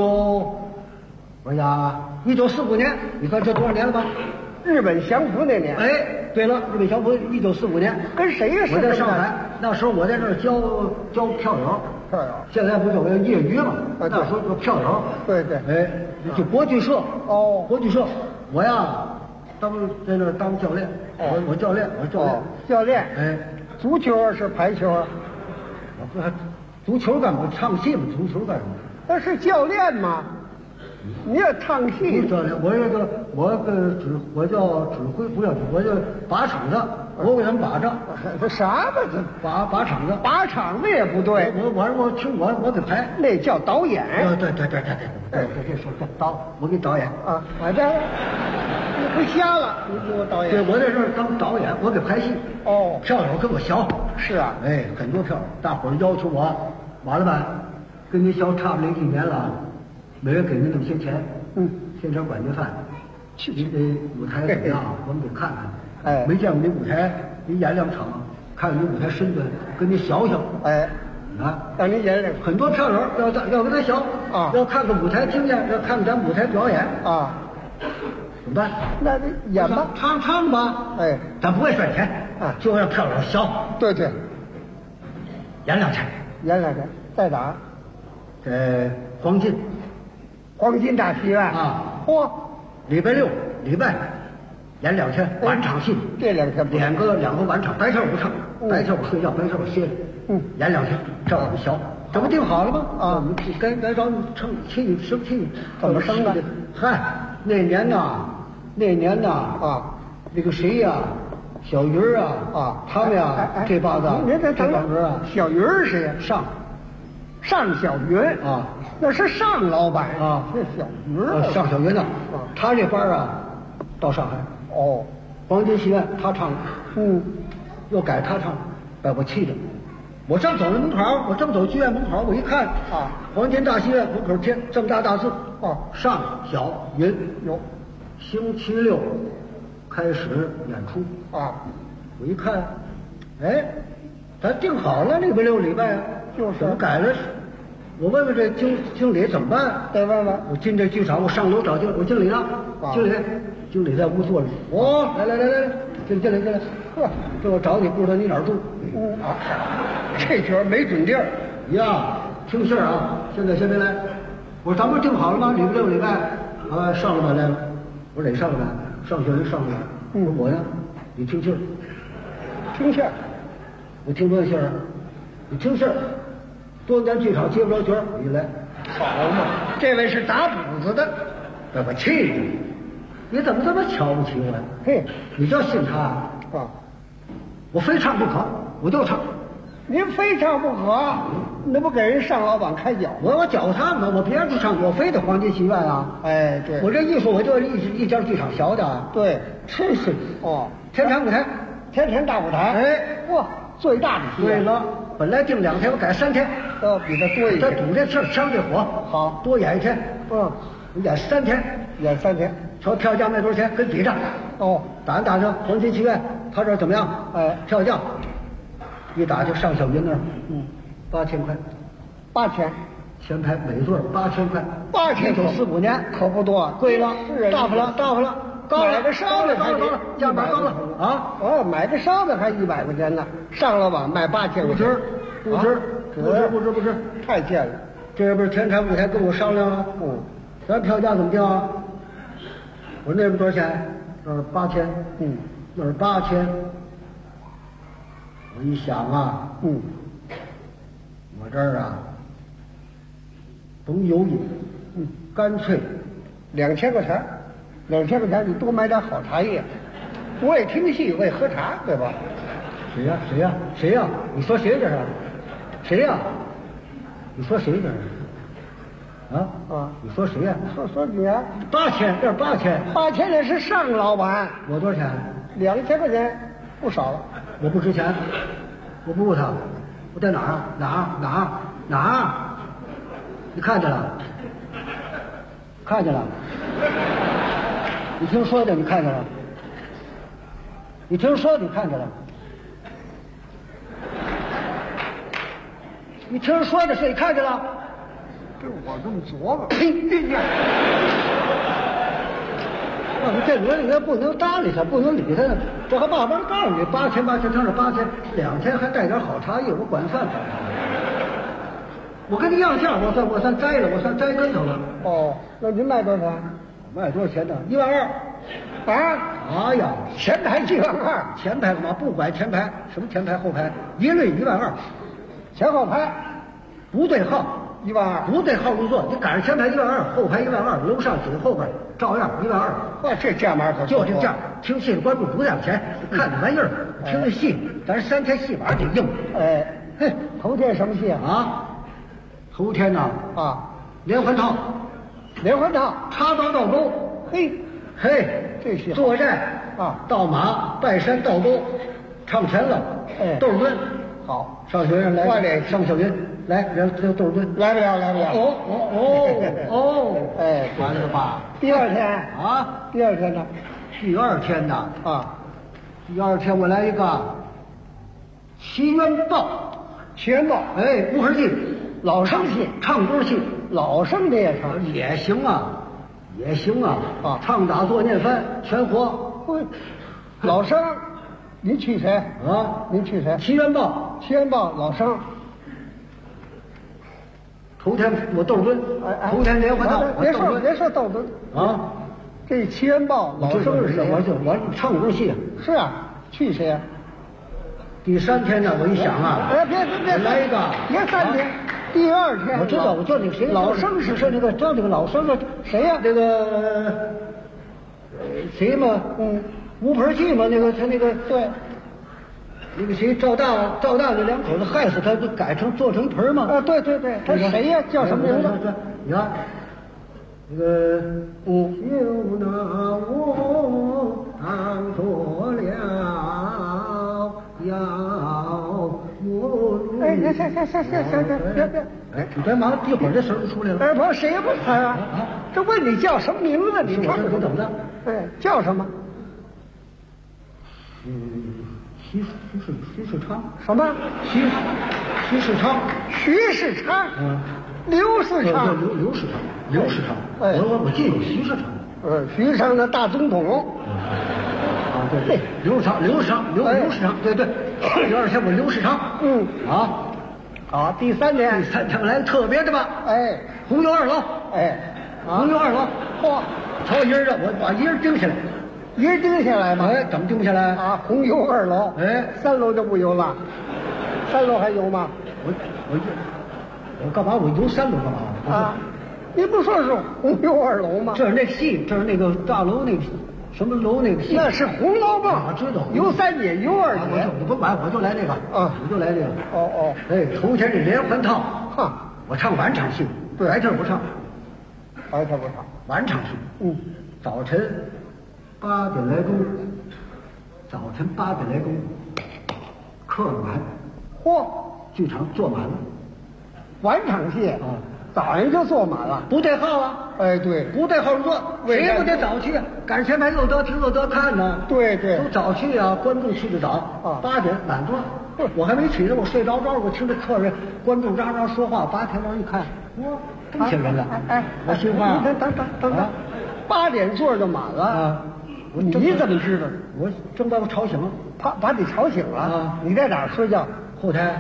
1945年，你看这多少年了吧？日本降服那年。哎，对了，日本降服1945年。跟谁呀？我在上海，那时候我在这儿教票友。现在不是有业余嘛？那时候叫票友。对。哎，就国剧社。哦，国剧社，我呀，在那当教练。我教练。教练。哎，足球是排球啊？足球干嘛？唱戏嘛？足球干什么？那是教练吗？你要唱戏，教练，我叫指挥，不要，我叫把场子，我给他们把着。这啥吧？这把场子，把场子也不对。我给排，那叫导演。对，说导，我给导演啊。反正回瞎了，你给我导演。对，我在这儿当导演，我给拍戏。哦，票友跟我学。是啊，哎，很多票友，大伙儿要求我，完了吧，跟您学差不多几年了，每人给您那么些钱。现场管顿饭，您这舞台怎么样？我们得看看。哎，没见过你舞台，你演2场，看看你舞台身段，跟你学学。哎。啊，让您演很多票友要跟他学啊，要看看舞台经验，要看看咱舞台表演啊，怎么办？那得演吧，唱吧。哎，咱不会赚钱啊，就让票友学。对，演2场，在哪？在黄金大戏院啊。嚯，礼拜六、礼拜演2天晚场戏，这2天2个晚场，白天我不唱，白天我睡觉，白天我歇着。演2天，这我们学，这不定好了吗？啊，我们该找你生气，怎么生的？嗨，那年呐，那个谁呀，小鱼儿啊，他们呀，这帮子，这帮人啊，小鱼儿谁呀？尚小云啊，那是尚老板啊，这小鱼儿，尚小云呐，他这班啊，到上海，黄金戏院他唱，又改他唱，把我气的。我正走门口，我正走剧院门口，我一看啊，黄金大戏院门口贴这么大字尚小云有，星期六开始演出啊。我一看，哎，咱定好了礼拜六礼拜，就是怎么改了？我问问这经理怎么办？得问问。我进这剧场，我上楼找经理呢。经理在屋坐着。来，进来。呵，这我找你，不知道你哪儿住。这角没准地儿呀。听信儿啊，现在先别来。我说咱不定好了吗？礼拜六礼拜啊，上了班来了。我说哪上了班？上学人上了班。我说我呢？你听信儿。听信儿。我听多少信儿？你听信儿。多年剧场接不着角儿，你来。好嘛，这位是打补子的，把我气的。你怎么这么瞧不起我呀？嘿，你就信他啊？我非唱不可，我就唱。您非唱不可，那不给人尚老板开脚？我脚他嘛，我别人不唱，我非得黄金戏院啊！哎，对，我这艺术我就一家剧场学的。对，真是天坛舞台，天坛大舞台。哎，哇，最大的戏院。对了，本来定2天，我改3天。比他多一天。他赌这气儿，呛这火，好多演1天。我演3天，瞧票价卖多少钱，跟比着。打听黄金戏院，他这怎么样？哎，票价一打就上小云那儿，8000块，8000，前排每座8000块，1945年，可不多，贵了，大发了，高了，买个烧的高了，价码高了啊！买个烧的还100块钱呢，上了吧卖8000块钱，不值，太贱了。这不是天坛舞台跟我商量了，咱票价怎么定啊？我说那边多少钱？那是8000，那是8000。我一想啊，我这儿啊，甭犹豫，干脆2000块钱，2000块钱你多买点好茶叶，我也听戏，我也喝茶，对吧？谁呀？你说谁这是？谁呀？你说谁这是？你说谁呀？说你啊！8000，这是8000也是尚老板。我多少钱？2000块钱，不少了。我不值钱，我不顾他。我在哪儿？你看见了？你听说的，你看见了？你听说你看见了？你听说的是你看见了？这我这么琢磨，呸！这人家不能搭理他，不能理他，这还慢慢告诉你，8000，他是8000，2天还带点好茶叶，我管饭。我跟你要价，我算摘了，我算摘跟头了。那您卖多少钱？卖多少钱呢？12000。哎呀，前排12000，前排干嘛？不管前排，什么前排后排，一律12000，前后排不对号。12000，不对号入座，你赶上前排12000，后排12000，楼上紧后边照样12000。这价码可就这价。听戏的观众不要钱，看这玩意儿，听这戏，咱3天戏法得硬。头天什么戏啊？头天呢连环套，插刀倒钩。嘿， 这戏坐寨啊， 倒马拜山倒钩，唱全了。窦尔敦， 好， 上学生来， 快点， 上小云来，然后窦尔敦来不了，来不了。哎， 完了吧？ 第二天啊， 第二天呢？ 第二天呢？ 啊， 第二天我来一个奇冤报， 奇冤报， 哎，乌合戏， 老生戏， 唱歌戏， 老生的也唱， 也行啊，也行啊， 啊， 唱打坐念翻全活。 老生，您去谁啊？ 您去谁？ 奇冤报， 奇冤报，老生。 头天我窦尔敦，头天连环道， 别说窦尔敦啊， 这奇冤报老生是谁？ 我唱歌戏。 是啊，去谁啊？ 第三天呢，我一想啊， 别来一个， 别3天，第二天。 我知道，我叫那个谁， 老生是说那个叫那个老生的谁呀？ 那个谁嘛？乌盆记嘛？那个他那个对。 那个谁，赵大这两口子害死他，就做成盆嘛。 啊，对，他谁呀？叫什么名字？ 你看，那个就那我当做了要我。 哎，行，别！ 哎，你别忙，一会儿这声就出来了。 哎，不，谁也不猜啊！这问你叫什么名字？你唱我怎么了？ 哎，叫什么？ 徐世昌什么？ 徐世昌， 徐世昌，刘世昌， 刘世昌，我记得有徐世昌， 徐世昌的大总统， 啊对，刘世昌，刘世昌，对，第二天我刘世昌， 好，第三天我来特别的吧， 哎， 红油2楼，红油2楼， 嚯， 曹一人的，我把一人盯下来。 一人盯下来吗？ 哎，怎么盯不下来啊？红油2楼， 哎 ，3楼就不油了，3楼还油吗？ 我干嘛？我游3楼干嘛？ 啊，你不说是红油2楼吗？ 这是那个戏，这是那个大楼那个什么楼那个戏， 那是《红楼梦》， 我知道， 游3节，游2节， 你不买我就来那个啊， 我就来这个。 哦， 哎，头天这连环套，我唱晚场戏， 对， 白天不唱， 白天不唱， 晚场戏，早晨8点来钟，客满，剧场坐满了， 晚场戏早上就坐满了， 不带号啊！ 哎，对， 不带号入座，谁不得早去啊？赶前排又得听又得看呢。 对， 都早去啊，观众去的早，8点满座，我还没起呢，我睡着，我听着客人观众嚷嚷说话，8点钟一看，哇，这些人了， 哎， 我心话， 等，8点座就满了啊！你怎么知道？ 我正把我吵醒了， 把你吵醒了啊！ 你在哪儿睡觉？ 后台。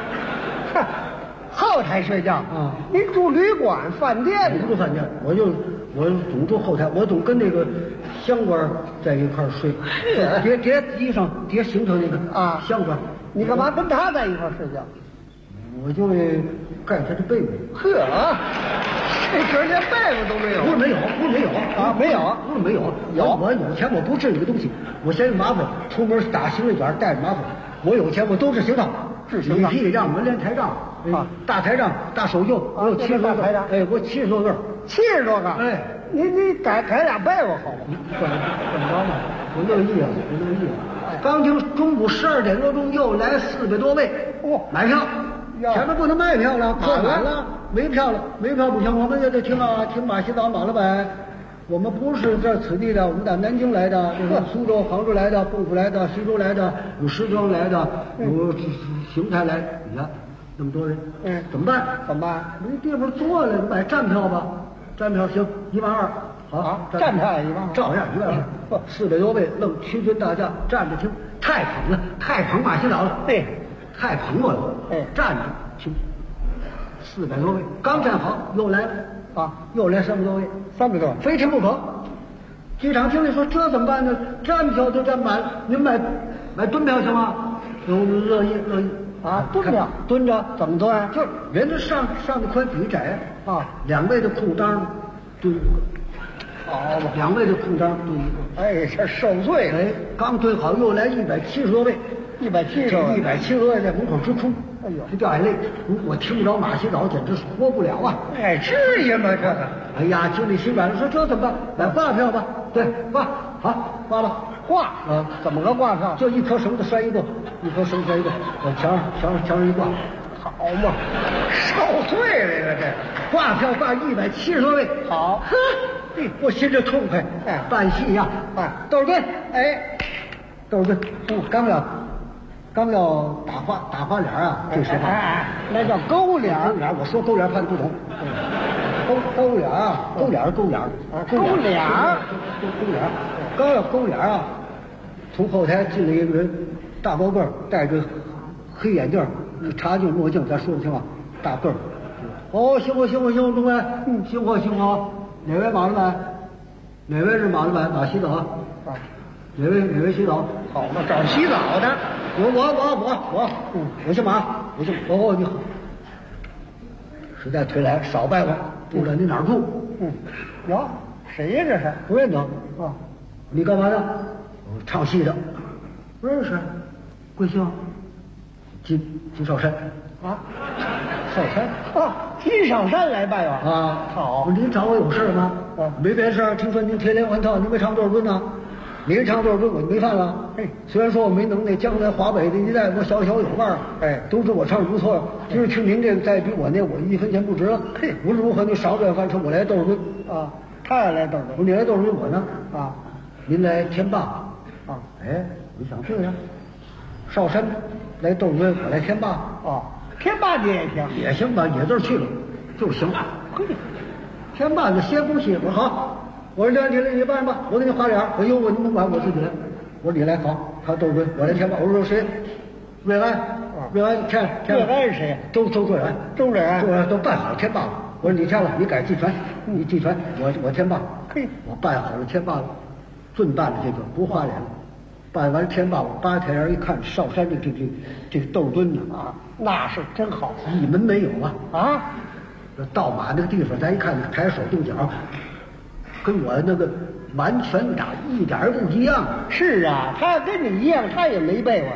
后台睡觉啊？ 您住旅馆、饭店？ 不住饭店，我总住后台，我总跟那个香官在一块儿睡，叠衣裳、叠行头那个啊， 香官。 你干嘛跟他在一块儿睡觉？ 我就盖他的被子。 呵，这哥连被子都没有？ 不是没有啊，没有， 不是没有，我有钱我不治一个东西，我嫌有麻烦，出门打行李卷带着麻烦。我有钱我都是行当，女替让、门帘台账啊，大台账、大手袖，我有70多个台账，哎，我70多个 ，70多个， 哎， 你改俩被窝好吗？ 怎么着嘛？我乐意啊。刚听中午12点多钟又来400多位，买票，前面不能卖票了，客满了，没票不行，我们也得听马洗澡马老板。我们不是这此地的，我们在南京来的，苏州、杭州来的，蚌埠来的，徐州来的，有石庄来的，有邢台来的，你看那么多人，怎么办？没地方坐了，你买站票吧，站票行，12000，好， 站票也12000， 照样12000，400多位愣屈尊大驾站着听，太捧了，太捧马洗澡了， 对， 太捧我了，站着听，400多位刚站好又来了。又来300多位，300多，非听不可。剧场经理说：“这怎么办呢？站票都站满了，您买蹲票行吗？”乐意啊！蹲票蹲着怎么蹲？ 就人家上的宽，底窄啊，2位的裤裆蹲一个，好嘛，2位的裤裆蹲一个。 哎，这受罪了！ 哎，刚蹲好，又来170多位 ，170 多位在门口直哭。 哎呦， 这掉眼泪！我听不着马洗澡，简直是活不了啊！ 哎，至于吗？这个， 哎呀，经理心软了，说这怎么办？买挂票吧。对，挂好，挂了。 挂怎么个挂上？ 就一颗绳子拴一个，一颗绳子拴一个，往墙上一挂。 好嘛，受罪了这挂票挂170多位。 好， 我心里痛快。 哎， 办戏呀！窦尔敦， 哎， 窦尔敦，刚要打花脸啊！这说话， 那叫勾脸。 勾脸，我说勾脸怕你不懂。勾脸啊，勾脸。刚要勾脸啊，从后台进来一个人，大高个儿，戴着黑眼镜、茶镜、墨镜，咱说不清啊，大个儿。哦，行，中委，行。哪位马老板？哪位是马老板？哪洗澡啊？哪位洗澡？ 好嘛，找洗澡的。 我姓马，哦，你好。实在忒来，少拜我，不知道你哪儿住？ 哟，谁呀这是？ 不认得啊。你干嘛的？唱戏的。不认识。贵姓？金少山。 啊，少山金少山来拜我啊。 好， 您找我有事吗？没别的事。听说您贴连环套，您没唱多少吨呢？你唱多少吨我就没犯了。虽然说我没能耐，将来华北的一带我小有腕儿。都是我唱的不错。今儿听您这个再比我那，我1分钱不值了。无论如何你少点饭吃，我来窦尔敦啊。他也来窦尔敦， 你来窦尔敦，我呢啊。您来天霸啊？我想这样，少山来窦尔敦，我来天霸啊。天霸你也行， 也行吧，也字去了就行。天霸就先不去，我说好，我说你办吧，我给你花脸，我有你甭管，我自己来。我说你来好，他窦尔敦，我来天霸。我说谁？瑞安，瑞安是谁？ 周瑞安， 周瑞安都办好天霸了。我说你签了，你改季传，你季传，我天霸。我办好了天霸了。顺办了这个不花脸了，办完天霸，我扒台沿一看，少山这个窦尔敦呢啊， 那是真好， 一门没有啊！这倒马那个地方，咱一看抬手动脚，跟我那个完全一点不一样。 是啊，他跟你一样，他也没背我。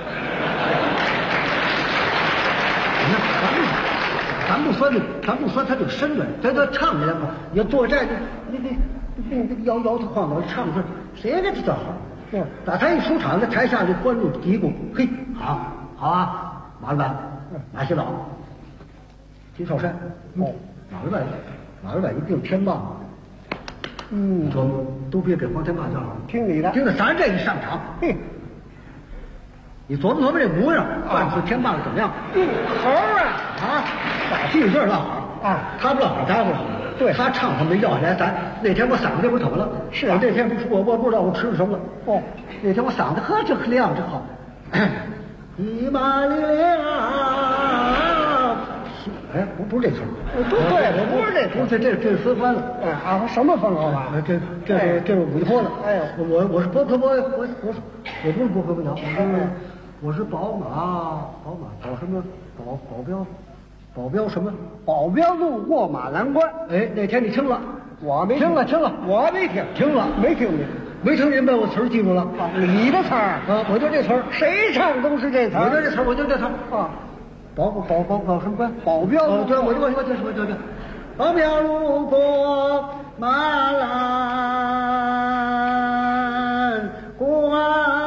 咱不说他这个身段，咱唱起来吧，你要作战，你摇头晃脑唱歌，谁给他这好？打他一出场，在台下就观众嘀咕：“嘿，好啊，马老板，马洗澡，金少山，马老板一定天霸。你说都别给黄天霸叫好， 听你的， 听着咱这一上场，你琢磨这模样，办出天霸怎么样？ 猴啊！ 把句句落好啊，他不落好，咱不落好。对，他唱他没要来，咱那天我嗓子不疼了。是啊，那天我不知道我吃了什么了。那天我嗓子这亮真好。一马力量，不是这词儿。 对，不是这词， 不是这是分欢了。 什么分好吧？ 这是委托了。我是我不是不喝不了，我是宝马保什么保镖什么？ 保镖路过马栏关。 那天你听了？ 我没听了，我没听， 听了没听明白？ 没听明白，我词儿记住了。 你的词儿啊，我就这词儿， 谁唱都是这词儿。 我就这词儿，我就这词儿啊。保什么关？ 保镖路。 对，我就。保镖路过马栏关。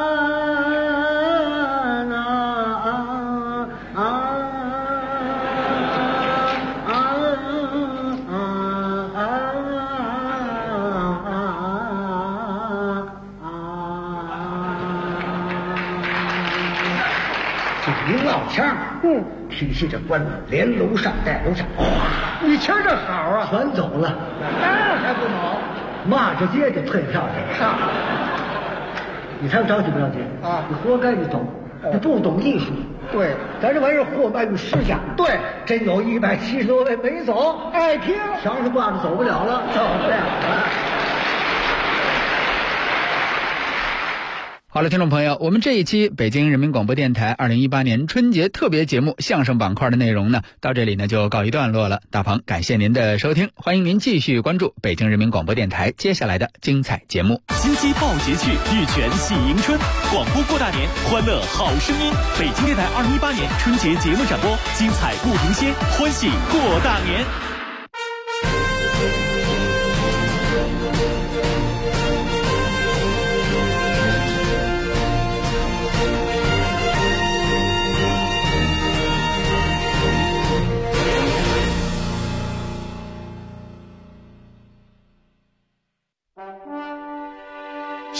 一落腔，提起这关连楼上带楼下， 你听着好啊， 全走了， 那还不好， 骂着街就退票去了。你猜我着急不着急啊？你活该你走，你不懂艺术。对，咱这玩意儿货卖与市价。对，真有170多位没走， 爱听， 墙上挂着走不了了，走不了了。 好了，听众朋友，我们这一期北京人民广播电台2018年春节特别节目相声板块的内容呢，到这里呢就告一段落了。大鹏感谢您的收听，欢迎您继续关注北京人民广播电台接下来的精彩节目。 金鸡报捷去，玉泉喜迎春，广播过大年，欢乐好声音。北京电台2018年春节节目展播，精彩不停歇，欢喜过大年。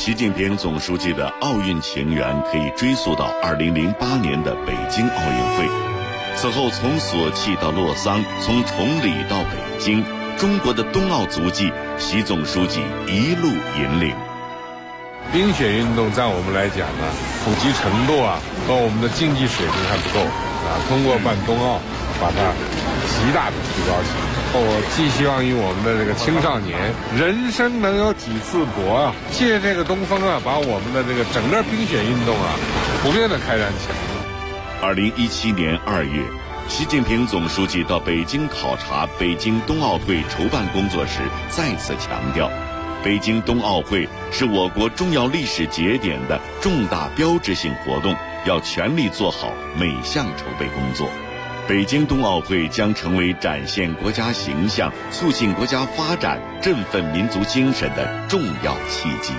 习近平总书记的奥运情缘可以追溯到2008年的北京奥运会。此后从索契到洛桑，从崇礼到北京，中国的冬奥足迹，习总书记一路引领。 冰雪运动在我们来讲呢，普及程度和我们的竞技水平还不够通过办冬奥，把它极大的提高起来。我寄希望于我们的这个青少年，人生能有几次搏借这个东风把我们的这个整个冰雪运动普遍的开展起来。 2017年2月，习近平总书记到北京考察北京冬奥会筹办工作时，再次强调，北京冬奥会是我国重要历史节点的重大标志性活动，要全力做好每项筹备工作。北京冬奥会将成为展现国家形象、促进国家发展、振奋民族精神的重要契机。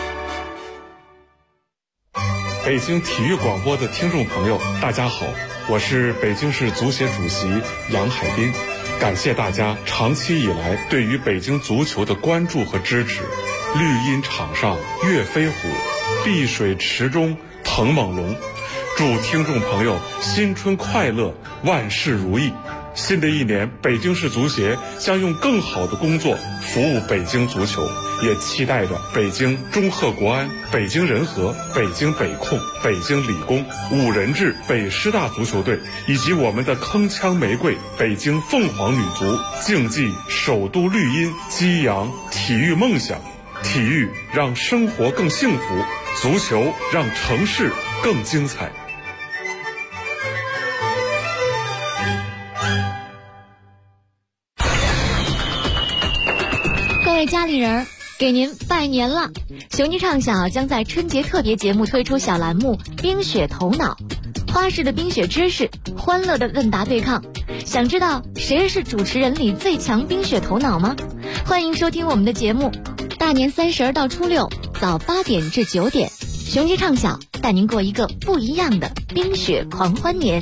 北京体育广播的听众朋友，大家好，我是北京市足协主席杨海滨，感谢大家长期以来对于北京足球的关注和支持。绿茵场上跃飞虎，碧水池中腾猛龙。祝听众朋友新春快乐，万事如意。新的一年，北京市足协将用更好的工作服务北京足球，也期待着北京中赫国安、北京人和、北京北控、北京理工、五人制北师大足球队，以及我们的铿锵玫瑰北京凤凰女足，竞技首都绿茵，激扬体育梦想。体育让生活更幸福，足球让城市更精彩。 各位家里人，给您拜年了！雄鸡唱小将在春节特别节目推出小栏目冰雪头脑，花式的冰雪知识，欢乐的问答对抗。想知道谁是主持人里最强冰雪头脑吗？欢迎收听我们的节目，大年30到初6早8点至9点，雄鸡唱小带您过一个不一样的冰雪狂欢年。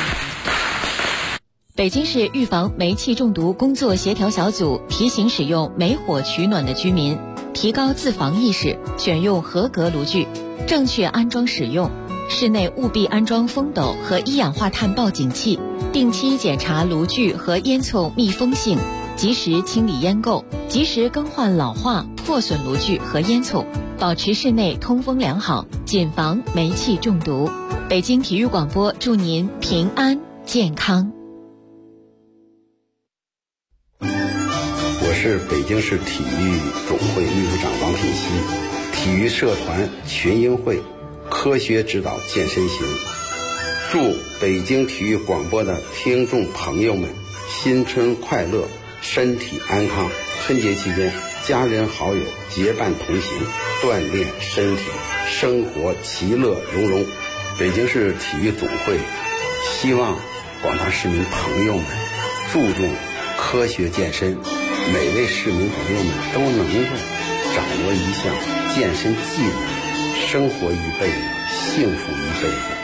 北京市预防煤气中毒工作协调小组提醒使用煤火取暖的居民提高自防意识，选用合格炉具，正确安装使用。室内务必安装风斗和一氧化碳报警器，定期检查炉具和烟囱密封性，及时清理烟垢，及时更换老化破损炉具和烟囱，保持室内通风良好，谨防煤气中毒。北京体育广播祝您平安健康。 我是北京市体育总会秘书长王品熙，体育社团群英会科学指导健身行，祝北京体育广播的听众朋友们新春快乐，身体安康。春节期间，家人好友结伴同行，锻炼身体，生活其乐融融。北京市体育总会希望广大市民朋友们注重科学健身，每位市民朋友们都能够掌握一项健身技能，生活一辈子，幸福一辈子。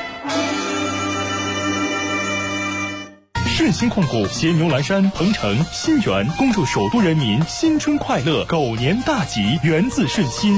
顺鑫控股携牛栏山、鹏城、新源，恭祝首都人民新春快乐，狗年大吉，源自顺鑫。